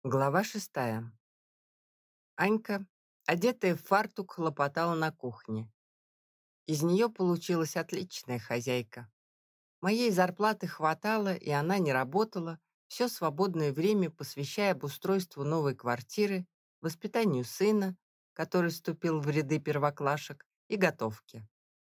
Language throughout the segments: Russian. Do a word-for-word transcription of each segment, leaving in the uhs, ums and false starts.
Глава шестая. Анька, одетая в фартук, хлопотала на кухне. Из нее получилась отличная хозяйка. Моей зарплаты хватало, и она не работала, все свободное время посвящая обустройству новой квартиры, воспитанию сына, который вступил в ряды первоклашек, и готовке.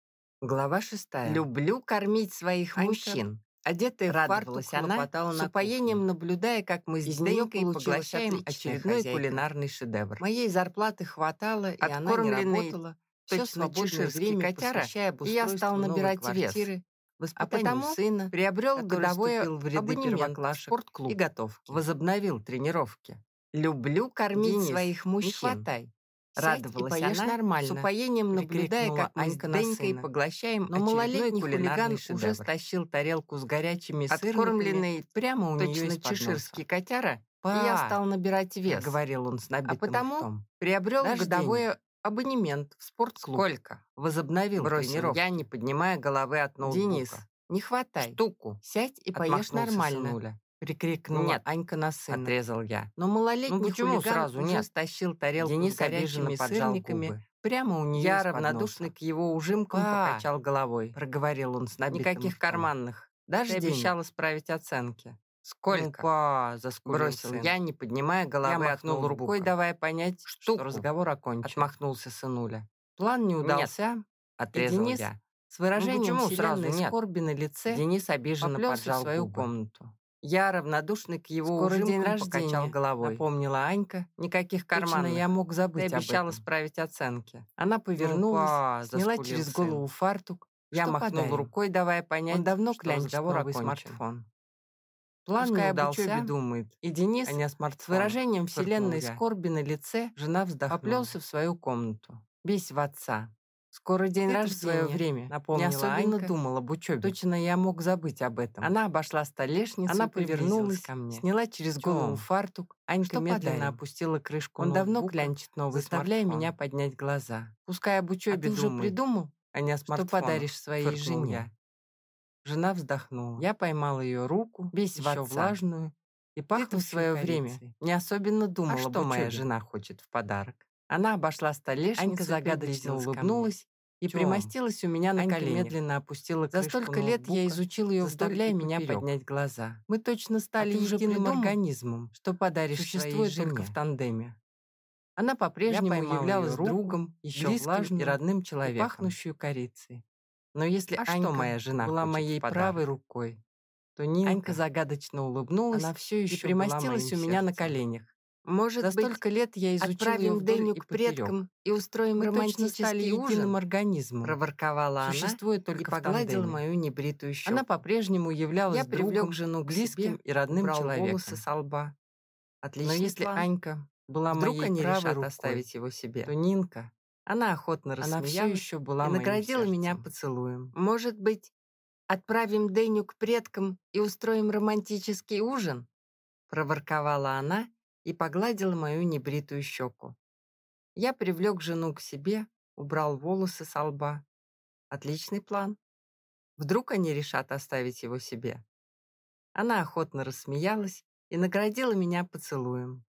Глава шестая. Люблю кормить своих Анька, мужчин. Одетая в фартук, радовалась она, хлопотала с на упоением кухне. наблюдая, как мы с Из нее Денькой получилась поглощаем отличная очередной хозяйка. кулинарный шедевр. Моей зарплаты хватало, и она не Откормленный работала. Все точно свободное чеширский время котяра, посвящая и я стал обустройству новой набирать вес. квартиры, А воспитанию потому сына, приобрел который годовой вступил в ряды абонемент в первоклашек, и спортклуб. готовки. Возобновил тренировки. Люблю кормить Денис, своих не мужчин. хватай. Сядь и Радовалась поешь она, нормально, с упоением наблюдая, прикрикнула как мы с Анька на Денькой сына. поглощаем Но очередной малолетний кулинарный хулиган уже уже стащил тарелку с горячими сырниками Откормленный прямо у нее точно из-под чеширский носа. котяра, «Па!» и я стал набирать вес. проговорил он с А набитым потому ртом. приобрел «Дашь годовой денег?» абонемент в спортклуб. «Сколько?» Возобновил Бросил тренировку. я, не поднимая головы от ноутбука. «Денис, не хватай. Штуку. Сядь и поешь Отмахнулся нормально», сынуля. прикрикнула Нет, Анька на сына. отрезал я. Но Ну малолетний почему хулиган сразу уже нет? стащил тарелку Денис с горячими обиженно поджал сырниками губы. прямо у нее Я из-под равнодушный носа. к его ужимкам «Па!» покачал головой. проговорил он с набитым Никаких ртом. карманных. «Дашь Ты денег?» обещал исправить оценки. «Ну, Сколько? па!» заскулил Бросил сын. я, не поднимая головы Я от махнул ноутбука. рукой, давая понять, Штуку. что разговор окончен. Отмахнулся сынуля. План не Нет, удался, и отрезал Денис я. с выражением почему сразу вселенной нет? скорби на лице Денис обиженно поплелся в поджал свою губы. комнату. Я равнодушный к его «Скоро день ужимкам покачал рождения», головой. напомнила Анька. Никаких Точно карманных. я мог Ты забыть об обещал этом. исправить оценки. Она Ну, повернулась, па, сняла заскулил через сын. голову фартук. Я Что махнул подарим? рукой, давая понять, Он давно что клянчит разговор новый окончен. смартфон. План Пускай не об учебе удался, думает, и а Денис не о с смартфонах, выражением фыркнул вселенной я. скорби на лице Жена вздохнула. поплелся в свою комнату. Весь в отца. «Скоро день Ты-то в свое рождения», время напомнила не особенно Анька. думал об учебе. Точно я мог забыть об этом. Она обошла столешницу Она и приблизилась повернулась, ко мне. сняла через В голову чём? фартук. Анька Что медленно подарим? опустила крышку Он давно ноутбука, клянчит новый заставляя смартфон. меня поднять глаза. Пускай об «А учебе ты уже думает, придумал, а не о что смартфонах, подаришь своей фыркнул жене?» я. Жена вздохнула. Я поймал ее руку, Весь в еще отца. влажную, и Ты-то в пахнущую свое время корицей. не особенно думал «А об что моя учебе. жена хочет в подарок?» Она обошла столешницу Анька и загадочно приблизилась ко мне. улыбнулась и «В чём?» примостилась у меня на Анька коленях. медленно опустила За крышку столько лет я ноутбука изучил ее вдоль вдоль и и меня поперёк. поднять глаза. Мы точно «А стали ты уже единым придумал, организмом, что подаришь своей существует только жене?» в тандеме. Она Я по-прежнему поймал являлась её руку, другом, ещё близким и влажную родным и человеком, пахнущую корицей. Но если А что Анька моя жена была хочет в моей подарок? правой рукой, то Нинка, Анька загадочно улыбнулась она все и еще была примостилась у моим меня на сердцем. коленях. Может За быть, столько лет я изучил ее отправим вдоль Дэню и к поперек. предкам и устроим Мы точно стали романтический единым ужин? организмом, Проворковала она существуя и только в погладила тандеме. мою небритую щеку. Она по-прежнему являлась Я привлек другом, жену к близким себе, и родным убрал волосы человеком. со лба. Но Отличный если план. Анька была Вдруг моей они правой решат рукой, оставить его себе. то Нинка, Она охотно она все рассмеялась еще и была моим наградила меня сердцем. поцелуем. Может быть, отправим Дэню к предкам и устроим романтический ужин? Проворковала она и погладила мою небритую щеку. Я привлек жену к себе, убрал волосы со лба. Отличный план. Вдруг они решат оставить его себе. Она охотно рассмеялась и наградила меня поцелуем.